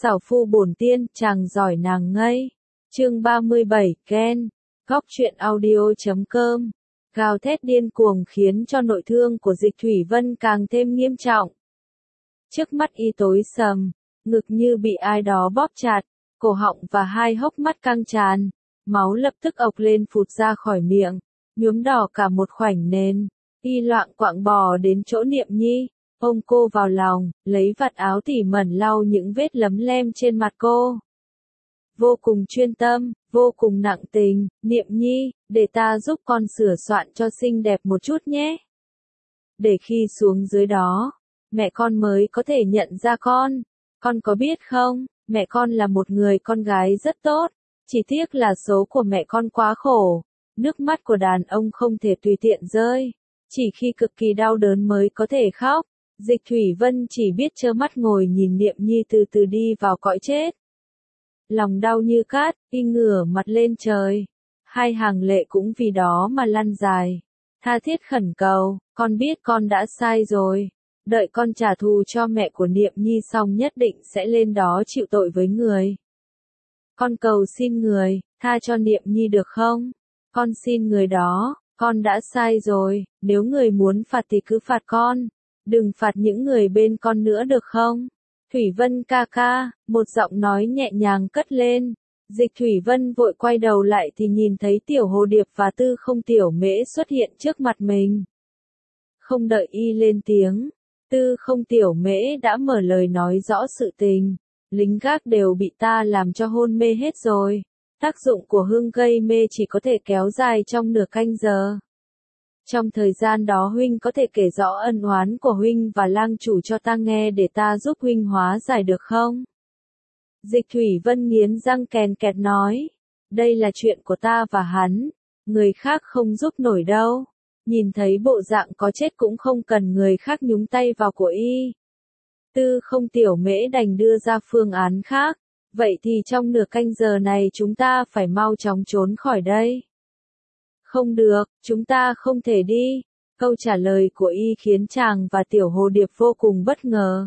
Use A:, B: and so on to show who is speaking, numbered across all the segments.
A: Xảo phu bổn tiên, chàng giỏi nàng ngây. Chương 37, Ken. Góc truyện audio.com. Gào thét điên cuồng khiến cho nội thương của Dịch Thủy Vân càng thêm nghiêm trọng. Trước mắt y tối sầm, ngực như bị ai đó bóp chặt, cổ họng và hai hốc mắt căng tràn, máu lập tức ộc lên phụt ra khỏi miệng, nhuốm đỏ cả một khoảnh nền. Y loạng quạng bò đến chỗ Niệm Nhi, ôm cô vào lòng, lấy vạt áo tỉ mẩn lau những vết lấm lem trên mặt cô. Vô cùng chuyên tâm, vô cùng nặng tình, Niệm Nhi, để ta giúp con sửa soạn cho xinh đẹp một chút nhé. Để khi xuống dưới đó, mẹ con mới có thể nhận ra con có biết không, mẹ con là một người con gái rất tốt, chỉ tiếc là số của mẹ con quá khổ, nước mắt của đàn ông không thể tùy tiện rơi, chỉ khi cực kỳ đau đớn mới có thể khóc. Dịch Thủy Vân chỉ biết trơ mắt ngồi nhìn Niệm Nhi từ từ đi vào cõi chết. Lòng đau như cát, y ngửa mặt lên trời. Hai hàng lệ cũng vì đó mà lăn dài. Tha thiết khẩn cầu, con biết con đã sai rồi. Đợi con trả thù cho mẹ của Niệm Nhi xong nhất định sẽ lên đó chịu tội với người. Con cầu xin người, tha cho Niệm Nhi được không? Con xin người đó, con đã sai rồi, nếu người muốn phạt thì cứ phạt con. Đừng phạt những người bên con nữa được không? Thủy Vân ca ca, một giọng nói nhẹ nhàng cất lên. Dịch Thủy Vân vội quay đầu lại thì nhìn thấy Tiểu Hồ Điệp và Tư Không Tiểu Mễ xuất hiện trước mặt mình. Không đợi y lên tiếng, Tư Không Tiểu Mễ đã mở lời nói rõ sự tình. Lính gác đều bị ta làm cho hôn mê hết rồi. Tác dụng của hương gây mê chỉ có thể kéo dài trong nửa canh giờ. Trong thời gian đó huynh có thể kể rõ ân oán của huynh và lang chủ cho ta nghe để ta giúp huynh hóa giải được không? Dịch Thủy Vân nghiến răng kèn kẹt nói. Đây là chuyện của ta và hắn, người khác không giúp nổi đâu. Nhìn thấy bộ dạng có chết cũng không cần người khác nhúng tay vào của y. Tư Không Tiểu Mễ đành đưa ra phương án khác. Vậy thì trong nửa canh giờ này chúng ta phải mau chóng trốn khỏi đây. Không được, chúng ta không thể đi. Câu trả lời của y khiến chàng và Tiểu Hồ Điệp vô cùng bất ngờ.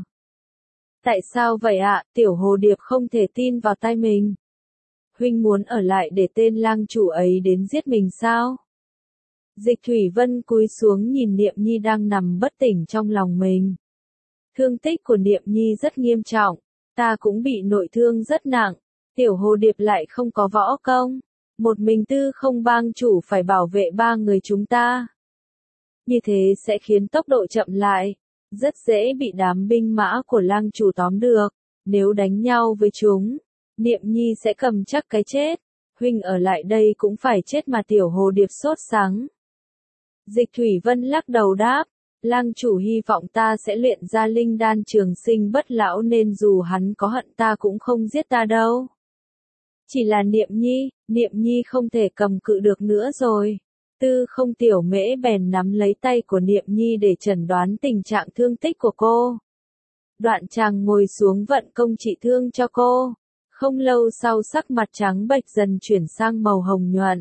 A: Tại sao vậy ạ? Tiểu Hồ Điệp không thể tin vào tai mình. Huynh muốn ở lại để tên lang chủ ấy đến giết mình sao? Dịch Thủy Vân cúi xuống nhìn Niệm Nhi đang nằm bất tỉnh trong lòng mình. Thương tích của Niệm Nhi rất nghiêm trọng, ta cũng bị nội thương rất nặng, Tiểu Hồ Điệp lại không có võ công. Một mình Tư Không bang chủ phải bảo vệ ba người chúng ta. Như thế sẽ khiến tốc độ chậm lại, rất dễ bị đám binh mã của lang chủ tóm được. Nếu đánh nhau với chúng, Niệm Nhi sẽ cầm chắc cái chết. Huynh ở lại đây cũng phải chết mà. Tiểu Hồ Điệp sốt sắng. Dịch Thủy Vân lắc đầu đáp, lang chủ hy vọng ta sẽ luyện ra linh đan trường sinh bất lão nên dù hắn có hận ta cũng không giết ta đâu. Chỉ là Niệm Nhi không thể cầm cự được nữa rồi. Tư Không Tiểu Mễ bèn nắm lấy tay của Niệm Nhi để chẩn đoán tình trạng thương tích của cô. Đoạn chàng ngồi xuống vận công trị thương cho cô. Không lâu sau sắc mặt trắng bệch dần chuyển sang màu hồng nhuận.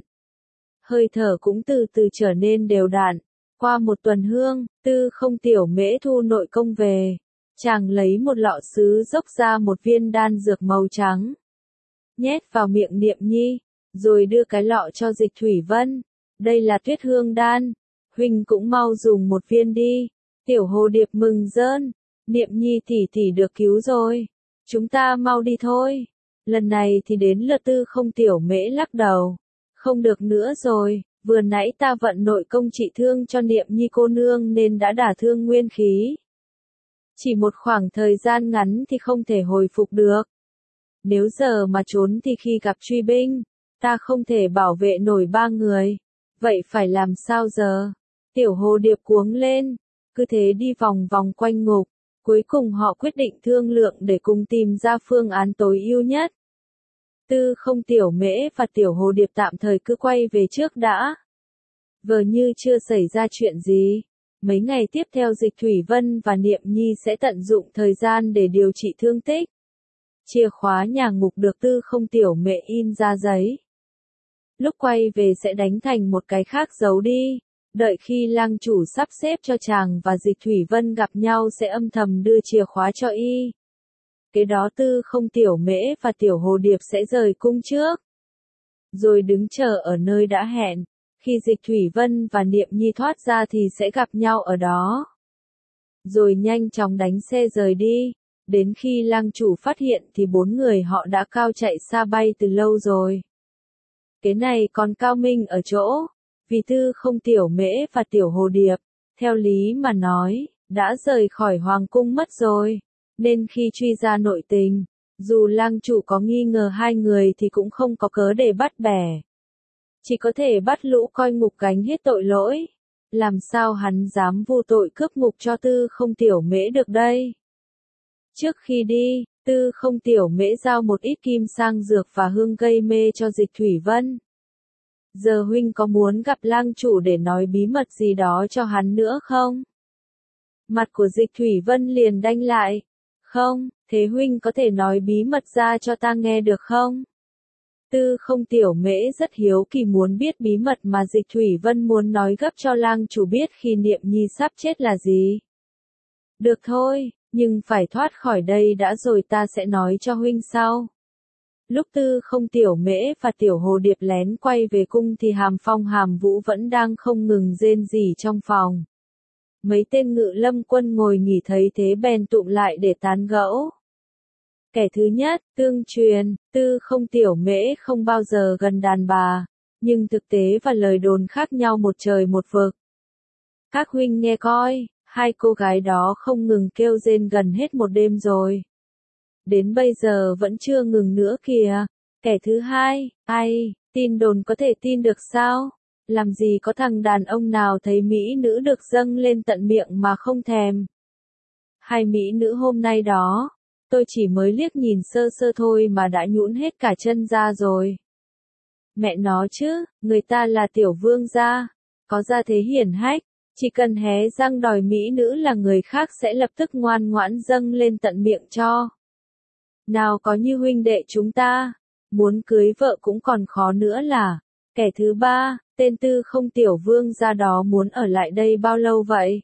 A: Hơi thở cũng từ từ trở nên đều đặn. Qua một tuần hương, Tư Không Tiểu Mễ thu nội công về. Chàng lấy một lọ sứ dốc ra một viên đan dược màu trắng. Nhét vào miệng Niệm Nhi, rồi đưa cái lọ cho Dịch Thủy Vân. Đây là Tuyết Hương đan, huynh cũng mau dùng một viên đi. Tiểu Hồ Điệp mừng rơn, Niệm Nhi tỷ tỷ được cứu rồi. Chúng ta mau đi thôi. Lần này thì đến lượt Tư Không Tiểu Mễ lắc đầu. Không được nữa rồi, vừa nãy ta vận nội công trị thương cho Niệm Nhi cô nương nên đã đả thương nguyên khí. Chỉ một khoảng thời gian ngắn thì không thể hồi phục được. Nếu giờ mà trốn thì khi gặp truy binh, ta không thể bảo vệ nổi ba người. Vậy phải làm sao giờ? Tiểu Hồ Điệp cuống lên, cứ thế đi vòng vòng quanh ngục. Cuối cùng họ quyết định thương lượng để cùng tìm ra phương án tối ưu nhất. Tư Không Tiểu Mễ và Tiểu Hồ Điệp tạm thời cứ quay về trước đã. Vờ như chưa xảy ra chuyện gì. Mấy ngày tiếp theo Dịch Thủy Vân và Niệm Nhi sẽ tận dụng thời gian để điều trị thương tích. Chìa khóa nhà ngục được Tư Không Tiểu Mễ in ra giấy. Lúc quay về sẽ đánh thành một cái khác giấu đi. Đợi khi lang chủ sắp xếp cho chàng và Dịch Thủy Vân gặp nhau sẽ âm thầm đưa chìa khóa cho y. Kế đó Tư Không Tiểu Mễ và Tiểu Hồ Điệp sẽ rời cung trước. Rồi đứng chờ ở nơi đã hẹn. Khi Dịch Thủy Vân và Niệm Nhi thoát ra thì sẽ gặp nhau ở đó. Rồi nhanh chóng đánh xe rời đi. Đến khi lang chủ phát hiện thì 4 người họ đã cao chạy xa bay từ lâu rồi. Cái này còn cao minh ở chỗ, vì Tư Không Tiểu Mễ và Tiểu Hồ Điệp, theo lý mà nói, đã rời khỏi hoàng cung mất rồi, nên khi truy ra nội tình, dù lang chủ có nghi ngờ hai người thì cũng không có cớ để bắt bẻ. Chỉ có thể bắt lũ coi ngục gánh hết tội lỗi. Làm sao hắn dám vu tội cướp ngục cho Tư Không Tiểu Mễ được đây? Trước khi đi, Tư Không Tiểu Mễ giao một ít kim sang dược và hương gây mê cho Dịch Thủy Vân. Giờ huynh có muốn gặp lang chủ để nói bí mật gì đó cho hắn nữa không? Mặt của Dịch Thủy Vân liền đanh lại. Không, thế huynh có thể nói bí mật ra cho ta nghe được không? Tư Không Tiểu Mễ rất hiếu kỳ muốn biết bí mật mà Dịch Thủy Vân muốn nói gấp cho lang chủ biết khi Niệm Nhi sắp chết là gì. Được thôi, nhưng phải thoát khỏi đây đã rồi ta sẽ nói cho huynh sau. Lúc Tư Không Tiểu Mễ và Tiểu Hồ Điệp lén quay về cung thì Hàm Phong Hàm Vũ vẫn đang không ngừng rên rỉ trong phòng. Mấy tên Ngự Lâm quân ngồi nghỉ thấy thế bèn tụm lại để tán gẫu. Kẻ thứ nhất, tương truyền, Tư Không Tiểu Mễ không bao giờ gần đàn bà, nhưng thực tế và lời đồn khác nhau một trời một vực. Các huynh nghe coi, hai cô gái đó không ngừng kêu rên gần hết một đêm rồi. Đến bây giờ vẫn chưa ngừng nữa kìa. Kẻ thứ hai, ai, tin đồn có thể tin được sao? Làm gì có thằng đàn ông nào thấy mỹ nữ được dâng lên tận miệng mà không thèm. Hai mỹ nữ hôm nay đó, tôi chỉ mới liếc nhìn sơ sơ thôi mà đã nhũn hết cả chân ra rồi. Mẹ nó chứ, người ta là tiểu vương gia, có gia thế hiển hách, chỉ cần hé răng đòi mỹ nữ là người khác sẽ lập tức ngoan ngoãn dâng lên tận miệng cho. Nào có như huynh đệ chúng ta, muốn cưới vợ cũng còn khó nữa là. Kẻ thứ ba, tên Tư Không Tiểu Vương gia đó muốn ở lại đây bao lâu vậy?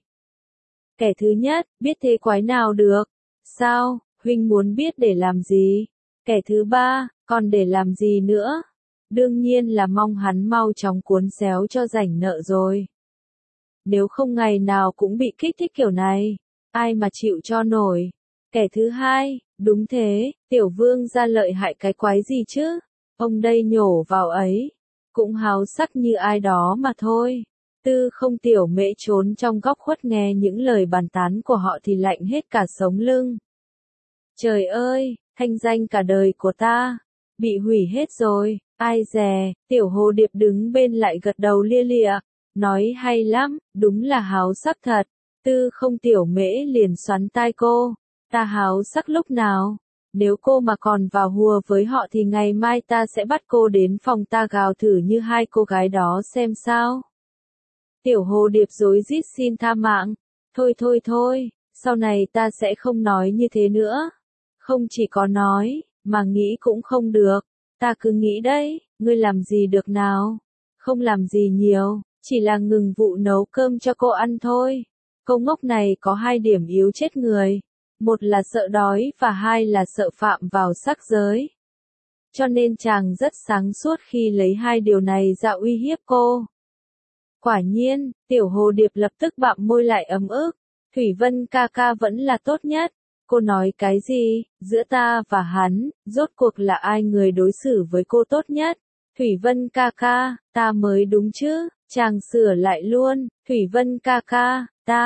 A: Kẻ thứ nhất, biết thế quái nào được. Sao, huynh muốn biết để làm gì? Kẻ thứ ba, còn để làm gì nữa? Đương nhiên là mong hắn mau chóng cuốn xéo cho rảnh nợ rồi. Nếu không ngày nào cũng bị kích thích kiểu này, ai mà chịu cho nổi. Kẻ thứ hai, đúng thế, Tiểu Vương gia lợi hại cái quái gì chứ? Ông đây nhổ vào ấy, cũng háo sắc như ai đó mà thôi. Tư Không Tiểu Mễ trốn trong góc khuất nghe những lời bàn tán của họ thì lạnh hết cả sống lưng. Trời ơi, thanh danh cả đời của ta, bị hủy hết rồi, ai dè, Tiểu Hồ Điệp đứng bên lại gật đầu lia lịa, nói hay lắm, đúng là háo sắc thật. Tư Không Tiểu Mễ liền xoắn tai cô, ta háo sắc lúc nào? Nếu cô mà còn vào hùa với họ thì ngày mai ta sẽ bắt cô đến phòng ta gào thử như hai cô gái đó xem sao. Tiểu Hồ Điệp rối rít xin tha mạng. Thôi thôi thôi, sau này ta sẽ không nói như thế nữa. Không chỉ có nói, mà nghĩ cũng không được. Ta cứ nghĩ đấy, ngươi làm gì được nào? Không làm gì nhiều, chỉ là ngừng vụ nấu cơm cho cô ăn thôi. Câu ngốc này có hai điểm yếu chết người. Một là sợ đói và hai là sợ phạm vào sắc giới. Cho nên chàng rất sáng suốt khi lấy hai điều này ra uy hiếp cô. Quả nhiên, Tiểu Hồ Điệp lập tức bặm môi lại ấm ức. Thủy Vân ca ca vẫn là tốt nhất. Cô nói cái gì, giữa ta và hắn, rốt cuộc là ai người đối xử với cô tốt nhất? Thủy Vân ca ca, ta mới đúng chứ, chàng sửa lại luôn, Thủy Vân ca ca,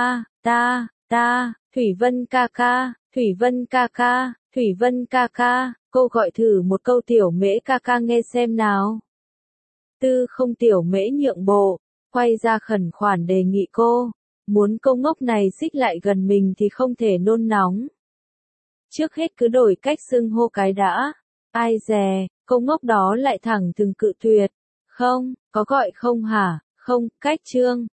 A: ta, Thủy Vân ca ca, Thủy Vân ca ca, Thủy Vân ca ca, cô gọi thử một câu Tiểu Mễ ca ca nghe xem nào. Tư Không Tiểu Mễ nhượng bộ, quay ra khẩn khoản đề nghị cô, muốn câu ngốc này xích lại gần mình thì không thể nôn nóng. Trước hết cứ đổi cách xưng hô cái đã, ai dè, câu ngốc đó lại thẳng thừng cự tuyệt, không, có gọi không hả, không, cách trương,